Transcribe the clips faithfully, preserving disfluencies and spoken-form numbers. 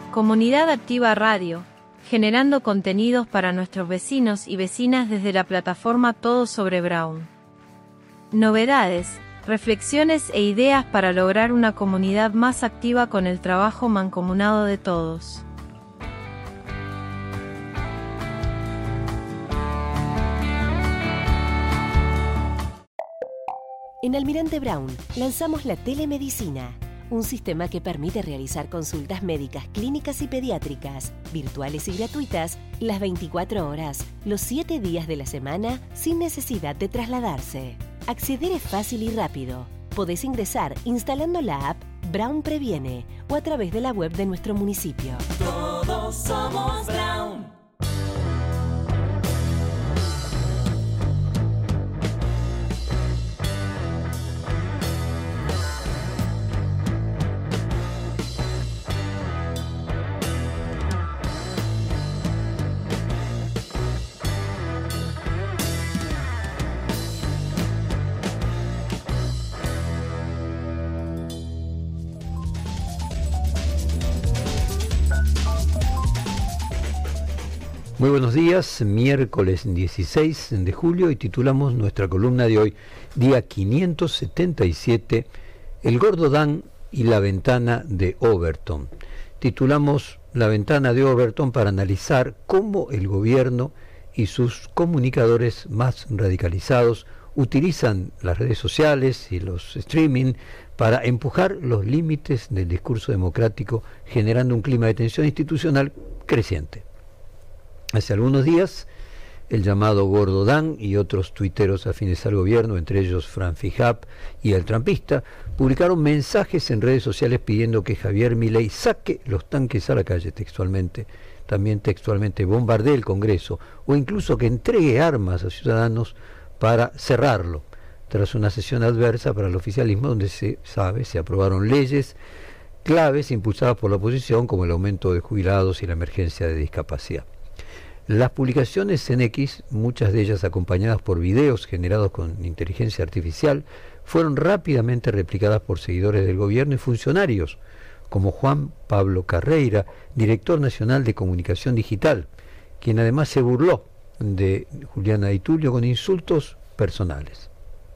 Comunidad Activa Radio, generando contenidos para nuestros vecinos y vecinas desde la plataforma Todo sobre Brown. Novedades, reflexiones e ideas para lograr una comunidad más activa con el trabajo mancomunado de todos. En Almirante Brown lanzamos la telemedicina, un sistema que permite realizar consultas médicas, clínicas y pediátricas, virtuales y gratuitas, las veinticuatro horas, los siete días de la semana, sin necesidad de trasladarse. Acceder es fácil y rápido. Podés ingresar instalando la app Brown Previene o a través de la web de nuestro municipio. Todos somos Brown. Muy buenos días, miércoles dieciséis de julio y titulamos nuestra columna de hoy, día quinientos setenta y siete, El Gordo Dan y la Ventana de Overton. Titulamos La Ventana de Overton para analizar cómo el gobierno y sus comunicadores más radicalizados utilizan las redes sociales y los streaming para empujar los límites del discurso democrático, generando un clima de tensión institucional creciente. Hace algunos días, el llamado Gordo Dan y otros tuiteros afines al gobierno, entre ellos Fran Fijap y el trampista, publicaron mensajes en redes sociales pidiendo que Javier Milei saque los tanques a la calle textualmente, también textualmente bombardee el Congreso o incluso que entregue armas a ciudadanos para cerrarlo, tras una sesión adversa para el oficialismo donde se sabe, se aprobaron leyes claves impulsadas por la oposición como el aumento de jubilados y la emergencia de discapacidad. Las publicaciones en X, muchas de ellas acompañadas por videos generados con inteligencia artificial, fueron rápidamente replicadas por seguidores del gobierno y funcionarios, como Juan Pablo Carreira, director nacional de comunicación digital, quien además se burló de Juliana Di Tulio con insultos personales.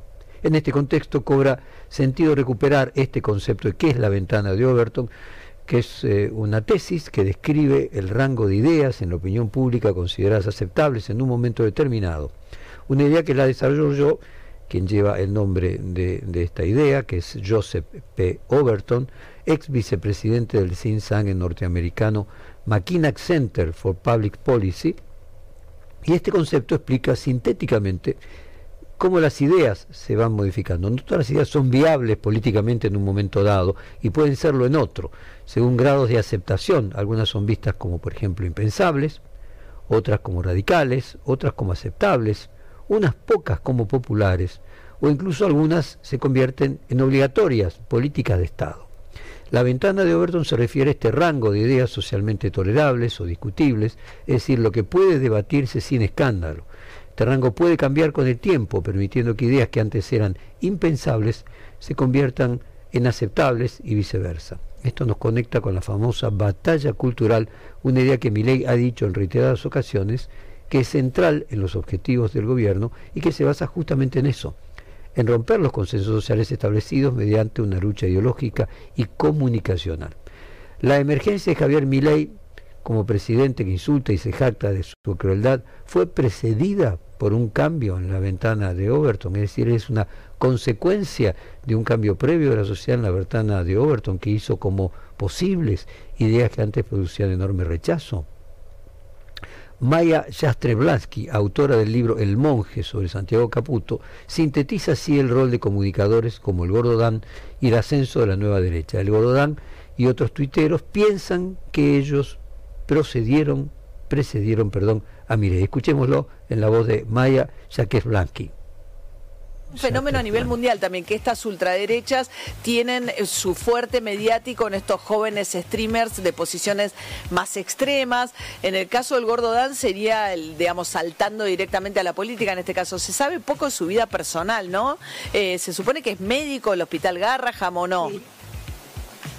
En este contexto cobra sentido recuperar este concepto de qué es la ventana de Overton, que es eh, una tesis que describe el rango de ideas en la opinión pública consideradas aceptables en un momento determinado. Una idea que la desarrolló yo, quien lleva el nombre de, de esta idea, que es Joseph P. Overton, ex vicepresidente del think tank norteamericano Mackinac Center for Public Policy, y este concepto explica sintéticamente cómo las ideas se van modificando. No todas las ideas son viables políticamente en un momento dado y pueden serlo en otro, según grados de aceptación. Algunas son vistas como, por ejemplo, impensables, otras como radicales, otras como aceptables, unas pocas como populares, o incluso algunas se convierten en obligatorias, políticas de Estado. La ventana de Overton se refiere a este rango de ideas socialmente tolerables o discutibles, es decir, lo que puede debatirse sin escándalo. Este rango puede cambiar con el tiempo, permitiendo que ideas que antes eran impensables se conviertan en aceptables y viceversa. Esto nos conecta con la famosa batalla cultural, una idea que Milei ha dicho en reiteradas ocasiones, que es central en los objetivos del gobierno y que se basa justamente en eso, en romper los consensos sociales establecidos mediante una lucha ideológica y comunicacional. La emergencia de Javier Milei como presidente que insulta y se jacta de su crueldad, fue precedida por un cambio en la ventana de Overton, es decir, es una consecuencia de un cambio previo de la sociedad en la ventana de Overton que hizo como posibles ideas que antes producían enorme rechazo. Maya Jastrzębski, autora del libro El monje sobre Santiago Caputo, sintetiza así el rol de comunicadores como el Gordo Dan y el ascenso de la nueva derecha. El Gordo Dan y otros tuiteros piensan que ellos procedieron, precedieron perdón, a Milei. Escuchémoslo en la voz de Maya Jastrzębski. Un fenómeno a nivel mundial también, que estas ultraderechas tienen su fuerte mediático en estos jóvenes streamers de posiciones más extremas. En el caso del Gordo Dan sería, el, digamos, saltando directamente a la política en este caso. Se sabe poco de su vida personal, ¿no? Eh, se supone que es médico del Hospital Garraham, ¿o no? Sí.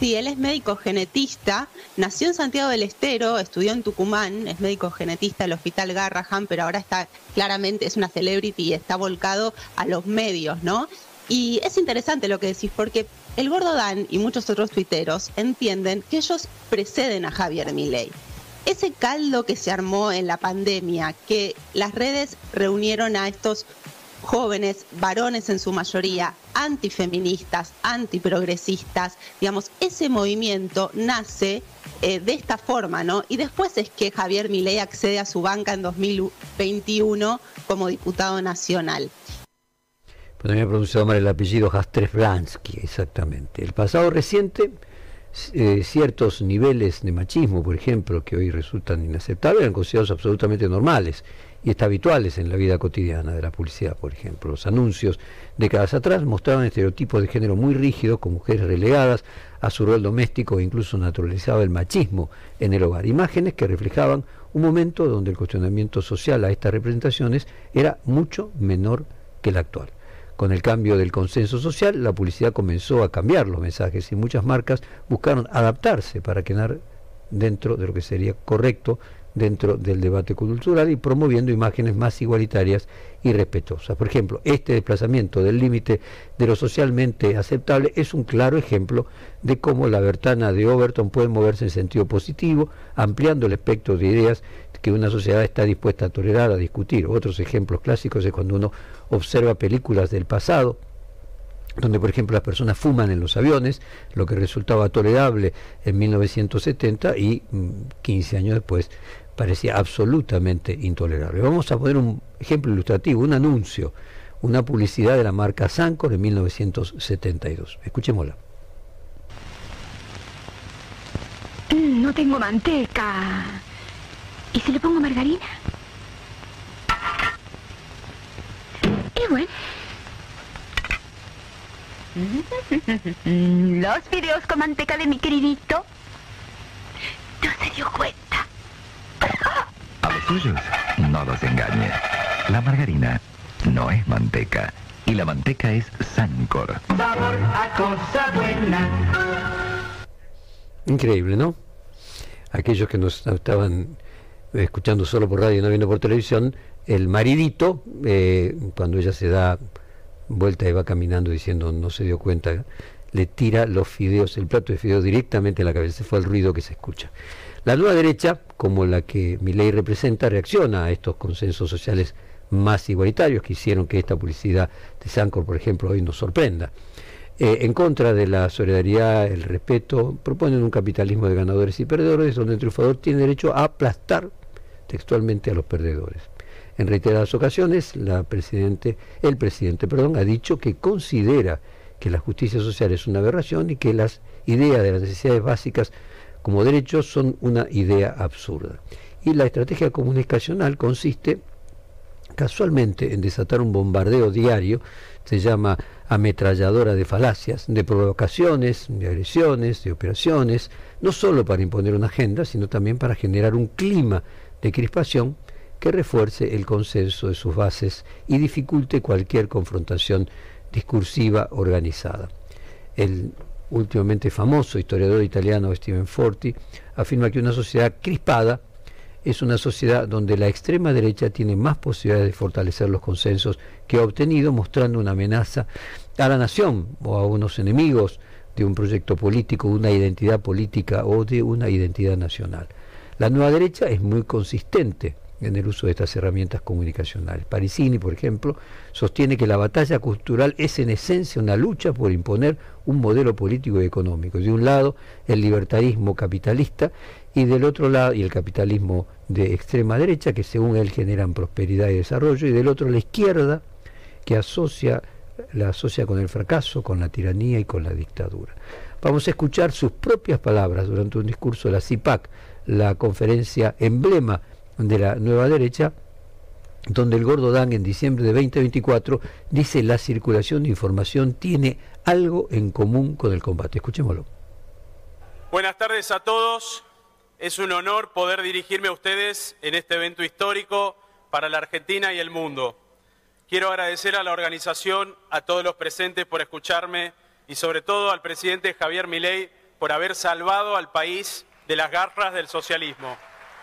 Sí, él es médico genetista, nació en Santiago del Estero, estudió en Tucumán, es médico genetista del Hospital Garrahan, pero ahora está claramente, es una celebrity y está volcado a los medios, ¿no? Y es interesante lo que decís, porque el Gordo Dan y muchos otros tuiteros entienden que ellos preceden a Javier Milei. Ese caldo que se armó en la pandemia, que las redes reunieron a estos jóvenes, varones en su mayoría, antifeministas, antiprogresistas, digamos, ese movimiento nace eh, de esta forma, ¿no? Y después es que Javier Milei accede a su banca en dos mil veintiuno como diputado nacional. Pues me ha pronunciado mal el apellido Jastrzębski, exactamente. El pasado reciente, eh, ciertos niveles de machismo, por ejemplo, que hoy resultan inaceptables, eran considerados absolutamente normales y está habituales en la vida cotidiana de la publicidad, por ejemplo. Los anuncios décadas atrás mostraban estereotipos de género muy rígidos, con mujeres relegadas a su rol doméstico e incluso naturalizaba el machismo en el hogar. Imágenes que reflejaban un momento donde el cuestionamiento social a estas representaciones era mucho menor que el actual. Con el cambio del consenso social, la publicidad comenzó a cambiar los mensajes y muchas marcas buscaron adaptarse para quedar dentro de lo que sería correcto dentro del debate cultural y promoviendo imágenes más igualitarias y respetuosas. Por ejemplo, este desplazamiento del límite de lo socialmente aceptable es un claro ejemplo de cómo la Bertana de Overton puede moverse en sentido positivo, ampliando el espectro de ideas que una sociedad está dispuesta a tolerar, a discutir. Otros ejemplos clásicos es cuando uno observa películas del pasado, donde por ejemplo las personas fuman en los aviones, lo que resultaba tolerable en mil novecientos setenta y quince años después parecía absolutamente intolerable. Vamos a poner un ejemplo ilustrativo, un anuncio, una publicidad de la marca Sancor en mil novecientos setenta y dos. Escuchémosla. Mm, no tengo manteca. ¿Y si le pongo margarina? Y bueno. Los fideos con manteca de mi queridito. No se dio cuenta. A los suyos, no los engañe. La margarina no es manteca. Y la manteca es Sancor. Sabor a cosa buena. Increíble, ¿no? Aquellos que nos estaban escuchando solo por radio y no viendo por televisión, el maridito, eh, cuando ella se da vuelta y va caminando diciendo no se dio cuenta, le tira los fideos, el plato de fideos directamente en la cabeza. Ese fue el ruido que se escucha. La nueva derecha, como la que Milei representa, reacciona a estos consensos sociales más igualitarios que hicieron que esta publicidad de Sancor, por ejemplo, hoy nos sorprenda. Eh, en contra de la solidaridad, el respeto, proponen un capitalismo de ganadores y perdedores donde el triunfador tiene derecho a aplastar textualmente a los perdedores. En reiteradas ocasiones, la presidente, el presidente perdón, ha dicho que considera que la justicia social es una aberración y que las ideas de las necesidades básicas como derechos son una idea absurda. Y la estrategia comunicacional consiste casualmente en desatar un bombardeo diario, se llama ametralladora de falacias, de provocaciones, de agresiones, de operaciones, no solo para imponer una agenda, sino también para generar un clima de crispación que refuerce el consenso de sus bases y dificulte cualquier confrontación discursiva organizada. El últimamente famoso historiador italiano Stephen Forti afirma que una sociedad crispada es una sociedad donde la extrema derecha tiene más posibilidades de fortalecer los consensos que ha obtenido, mostrando una amenaza a la nación o a unos enemigos de un proyecto político, de una identidad política o de una identidad nacional. La nueva derecha es muy consistente en el uso de estas herramientas comunicacionales. Parisini, por ejemplo, sostiene que la batalla cultural es en esencia una lucha por imponer un modelo político y económico. De un lado, el libertarismo capitalista y del otro lado, y el capitalismo de extrema derecha, que según él generan prosperidad y desarrollo, y del otro la izquierda, que asocia, la asocia con el fracaso, con la tiranía y con la dictadura. Vamos a escuchar sus propias palabras durante un discurso de la C I P A C, la conferencia emblema de la nueva derecha, donde el Gordo Dan en diciembre de veinte veinticuatro dice: la circulación de información tiene algo en común con el combate. Escuchémoslo. Buenas tardes a todos. Es un honor poder dirigirme a ustedes en este evento histórico para la Argentina y el mundo. Quiero agradecer a la organización, a todos los presentes por escucharme y sobre todo al presidente Javier Milei por haber salvado al país de las garras del socialismo.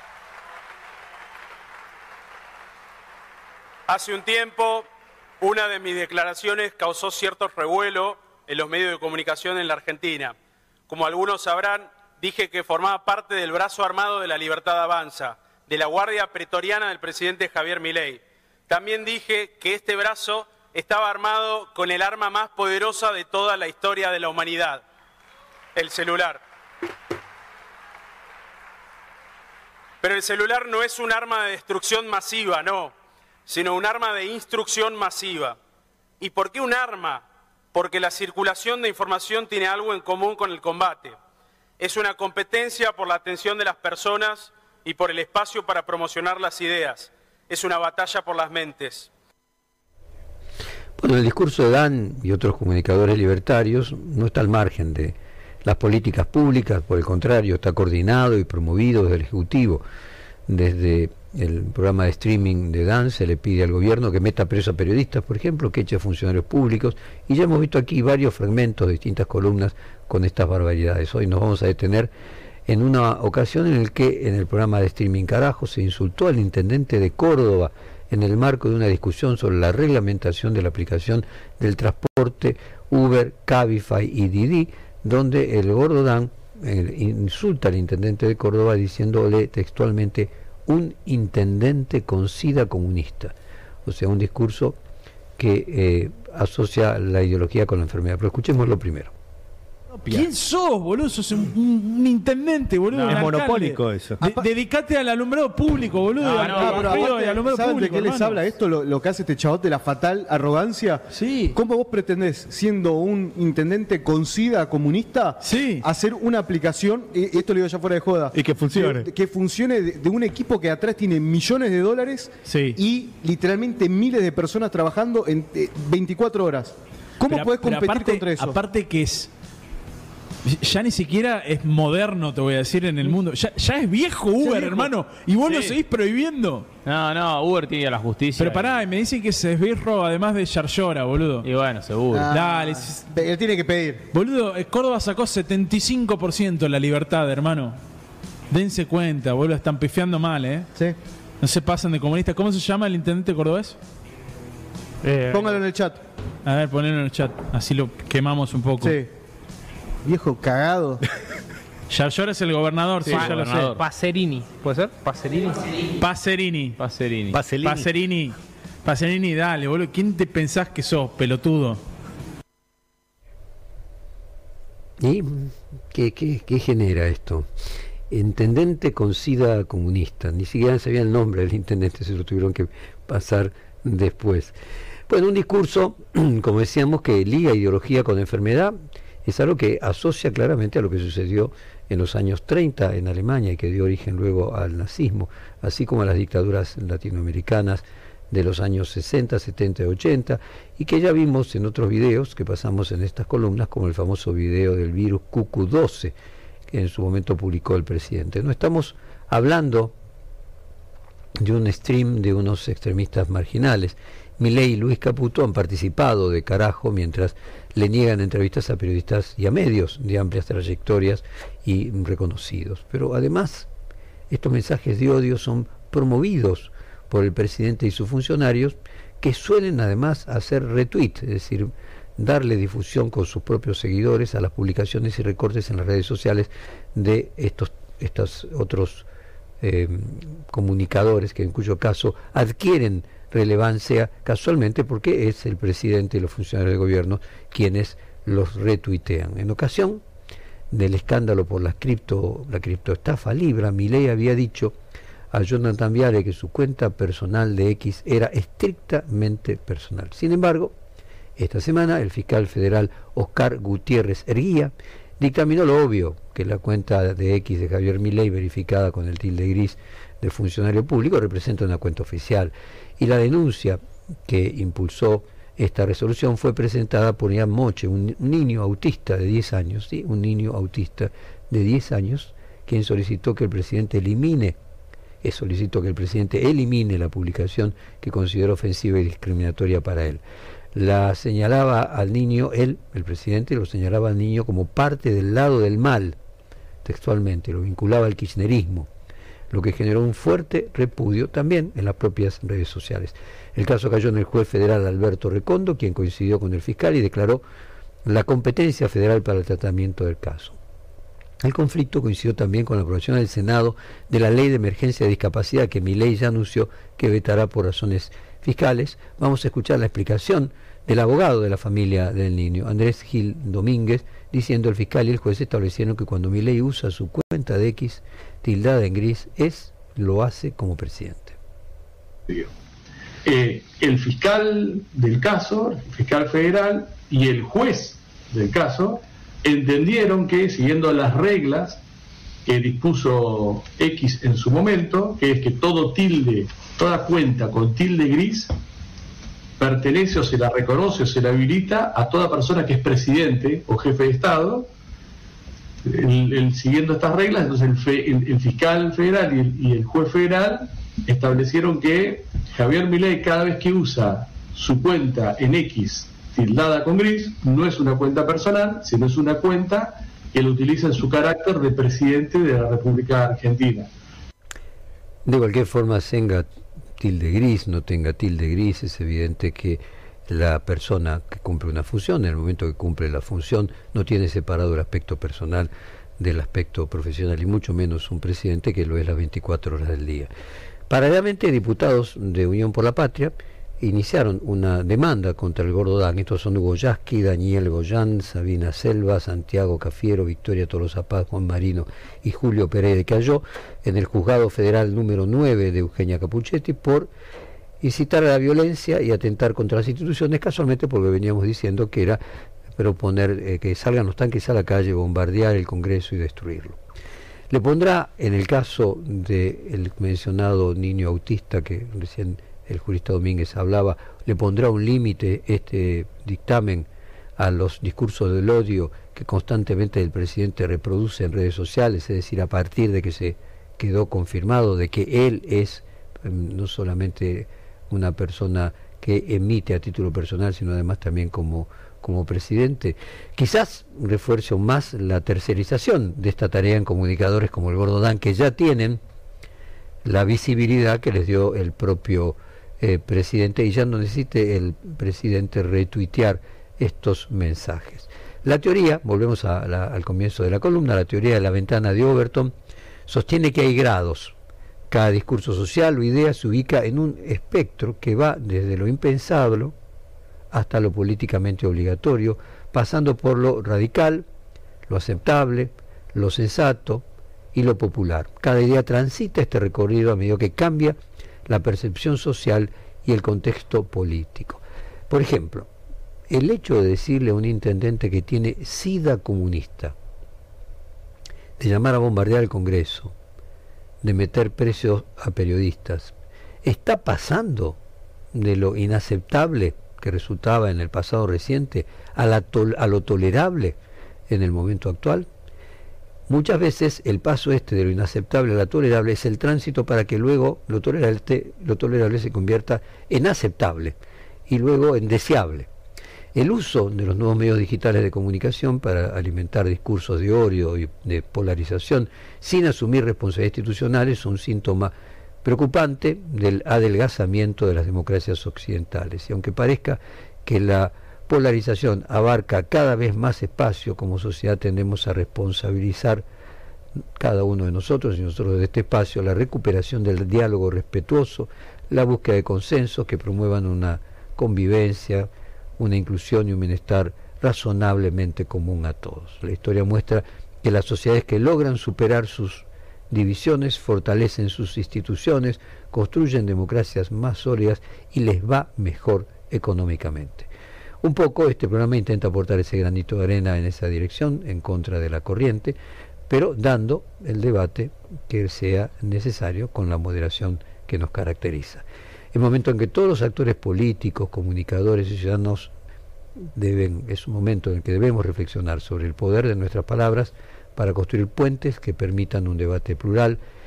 Hace un tiempo, una de mis declaraciones causó cierto revuelo en los medios de comunicación en la Argentina. Como algunos sabrán, dije que formaba parte del brazo armado de La Libertad Avanza, de la guardia pretoriana del presidente Javier Milei. También dije que este brazo estaba armado con el arma más poderosa de toda la historia de la humanidad, el celular. Pero el celular no es un arma de destrucción masiva, no, sino un arma de instrucción masiva. ¿Y por qué un arma? Porque la circulación de información tiene algo en común con el combate. Es una competencia por la atención de las personas y por el espacio para promocionar las ideas. Es una batalla por las mentes. Bueno, el discurso de Dan y otros comunicadores libertarios no está al margen de las políticas públicas, por el contrario, está coordinado y promovido desde el Ejecutivo. Desde el programa de streaming de Dan se le pide al gobierno que meta preso a periodistas, por ejemplo, que eche a funcionarios públicos, y ya hemos visto aquí varios fragmentos de distintas columnas con estas barbaridades. Hoy nos vamos a detener en una ocasión en el que en el programa de streaming Carajo se insultó al intendente de Córdoba en el marco de una discusión sobre la reglamentación de la aplicación del transporte Uber, Cabify y Didi, donde el gordo Dan eh, insulta al intendente de Córdoba diciéndole textualmente un intendente con sida comunista. O sea, un discurso que eh, asocia la ideología con la enfermedad. Pero escuchémoslo primero. ¿Quién sos, boludo? Sos un, un, un intendente, boludo. No, es monopólico eso. De, dedicate al alumbrado público, boludo. No, al, no, al, pero al, aparte, al alumbrado ¿saben público, de qué les hermano? habla esto? Lo, lo que hace este chabot de la fatal arrogancia. Sí. ¿Cómo vos pretendés, siendo un intendente con sida comunista, sí. hacer una aplicación, y esto lo digo ya fuera de joda, y que funcione? Que, que funcione de, de un equipo que atrás tiene millones de dólares sí. y literalmente miles de personas trabajando en eh, veinticuatro horas? ¿Cómo pero, podés pero competir aparte, contra eso? Aparte que es... Ya ni siquiera es moderno, te voy a decir, en el mundo. Ya, ya es viejo Uber, viejo. hermano. Y vos sí. lo seguís prohibiendo. No, no, Uber tiene a la justicia. Pero pará, y me dicen que se esbirro además de Yarlora, boludo. Y bueno, seguro. Ah, Dale. Él tiene que pedir. Boludo, Córdoba sacó setenta y cinco por ciento La Libertad, hermano. Dense cuenta, boludo, están pifiando mal, ¿eh? Sí. No se pasan de comunistas. ¿Cómo se llama el intendente cordobés? Eh, Póngalo en el chat. A ver, ponelo en el chat. Así lo quemamos un poco. Sí. Viejo cagado. Yarlora es el gobernador, sí, sí ya gobernador. lo sé. Pacerini, ¿puede ser? Pacerini. Pacerini. Pacerini. Pacerini. Pacerini. Pacerini, dale, boludo. ¿Quién te pensás que sos, pelotudo? ¿Y qué, qué, qué genera esto? Intendente con sida comunista. Ni siquiera sabía el nombre del intendente, se lo tuvieron que pasar después. Bueno, un discurso, como decíamos, que liga ideología con enfermedad. Es algo que asocia claramente a lo que sucedió en los años treinta en Alemania y que dio origen luego al nazismo, así como a las dictaduras latinoamericanas de los años sesenta, setenta y ochenta, y que ya vimos en otros videos que pasamos en estas columnas, como el famoso video del virus Q Q doce, que en su momento publicó el presidente. No estamos hablando de un stream de unos extremistas marginales. Milei y Luis Caputo han participado de Carajo mientras le niegan entrevistas a periodistas y a medios de amplias trayectorias y reconocidos. Pero además, estos mensajes de odio son promovidos por el presidente y sus funcionarios, que suelen además hacer retweet, es decir, darle difusión con sus propios seguidores a las publicaciones y recortes en las redes sociales de estos, estos otros eh, comunicadores, que en cuyo caso adquieren relevancia casualmente porque es el presidente y los funcionarios del gobierno quienes los retuitean. En ocasión del escándalo por la cripto, la criptoestafa Libra, Milei había dicho a Jonathan Viale que su cuenta personal de X era estrictamente personal. Sin embargo, esta semana el fiscal federal Oscar Gutiérrez Erguía dictaminó lo obvio, que la cuenta de X de Javier Milei, verificada con el tilde gris de funcionario público, representa una cuenta oficial. Y la denuncia que impulsó esta resolución fue presentada por Ian Moche, un, un niño autista de diez años, ¿sí? un niño autista de diez años, quien solicitó que el presidente elimine, eh, solicitó que el presidente elimine la publicación que consideró ofensiva y discriminatoria para él. la señalaba al niño, él, el presidente, lo señalaba al niño como parte del lado del mal, textualmente, lo vinculaba al kirchnerismo, lo que generó un fuerte repudio también en las propias redes sociales. El caso cayó en el juez federal Alberto Recondo, quien coincidió con el fiscal y declaró la competencia federal para el tratamiento del caso. El conflicto coincidió también con la aprobación del Senado de la Ley de Emergencia de Discapacidad, que Milei ya anunció que vetará por razones fiscales. Vamos a escuchar la explicación del abogado de la familia del niño, Andrés Gil Domínguez, diciendo: el fiscal y el juez establecieron que cuando Milei usa su cuenta de X tildada en gris, es lo hace como presidente. Eh, el fiscal del caso, el fiscal federal y el juez del caso entendieron que, siguiendo las reglas que dispuso X en su momento, que es que todo tilde, toda cuenta con tilde gris pertenece o se la reconoce o se la habilita a toda persona que es presidente o jefe de Estado. El, el, siguiendo estas reglas, entonces el, fe, el, el fiscal federal y el, y el juez federal establecieron que Javier Milei, cada vez que usa su cuenta en X tildada con gris, no es una cuenta personal, sino es una cuenta que lo utiliza en su carácter de presidente de la República Argentina. De cualquier forma, tenga tilde gris, no tenga tilde gris, es evidente que la persona que cumple una función, en el momento que cumple la función, no tiene separado el aspecto personal del aspecto profesional, y mucho menos un presidente que lo es las veinticuatro horas del día. Paralelamente, diputados de Unión por la Patria iniciaron una demanda contra el Gordo Dan. Estos son Hugo Yasky, Daniel Goyán, Sabina Selva, Santiago Cafiero, Victoria Tolosa Paz, Juan Marino y Julio Pérez de Cayó, en el Juzgado Federal número nueve de Eugenia Capuchetti, por incitar a la violencia y atentar contra las instituciones, casualmente porque veníamos diciendo que era proponer eh, que salgan los tanques a la calle, bombardear el Congreso y destruirlo. Le pondrá, en el caso del mencionado niño autista que recién el jurista Domínguez hablaba, le pondrá un límite este dictamen a los discursos del odio que constantemente el presidente reproduce en redes sociales, es decir, a partir de que se quedó confirmado de que él es eh, no solamente una persona que emite a título personal, sino además también como, como presidente. Quizás refuerce aún más la tercerización de esta tarea en comunicadores como el Gordo Dan, que ya tienen la visibilidad que les dio el propio eh, presidente, y ya no necesite el presidente retuitear estos mensajes. La teoría, volvemos a la, al comienzo de la columna, la teoría de la ventana de Overton sostiene que hay grados. Cada discurso social o idea se ubica en un espectro que va desde lo impensable hasta lo políticamente obligatorio, pasando por lo radical, lo aceptable, lo sensato y lo popular. Cada idea transita este recorrido a medida que cambia la percepción social y el contexto político. Por ejemplo, el hecho de decirle a un intendente que tiene sida comunista, de llamar a bombardear el Congreso, de meter precios a periodistas, está pasando de lo inaceptable que resultaba en el pasado reciente a, la tol- a lo tolerable en el momento actual. Muchas veces el paso este de lo inaceptable a lo tolerable es el tránsito para que luego lo tolerable, lo tolerable se convierta en aceptable y luego en deseable. El uso de los nuevos medios digitales de comunicación para alimentar discursos de odio y de polarización sin asumir responsabilidades institucionales es un síntoma preocupante del adelgazamiento de las democracias occidentales. Y aunque parezca que la polarización abarca cada vez más espacio, como sociedad tendemos a responsabilizar cada uno de nosotros y nosotros de este espacio la recuperación del diálogo respetuoso, la búsqueda de consensos que promuevan una convivencia, una inclusión y un bienestar razonablemente común a todos. La historia muestra que las sociedades que logran superar sus divisiones fortalecen sus instituciones, construyen democracias más sólidas y les va mejor económicamente. Un poco este programa intenta aportar ese granito de arena en esa dirección, en contra de la corriente, pero dando el debate que sea necesario con la moderación que nos caracteriza. El momento en que todos los actores políticos, comunicadores y ciudadanos deben, es un momento en el que debemos reflexionar sobre el poder de nuestras palabras para construir puentes que permitan un debate plural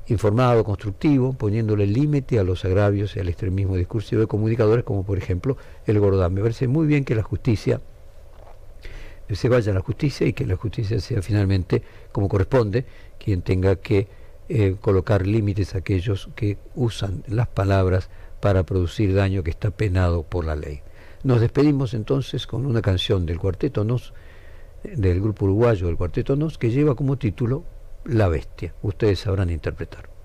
informado, constructivo, poniéndole límite a los agravios y al extremismo discursivo de comunicadores como por ejemplo el Gordán. Me parece muy bien que la justicia se vaya a la justicia y que la justicia sea finalmente, como corresponde, quien tenga que eh, colocar límites a aquellos que usan las palabras para producir daño que está penado por la ley. Nos despedimos entonces con una canción del Cuarteto Nos, del grupo uruguayo del Cuarteto Nos, que lleva como título La Bestia. Ustedes sabrán interpretar.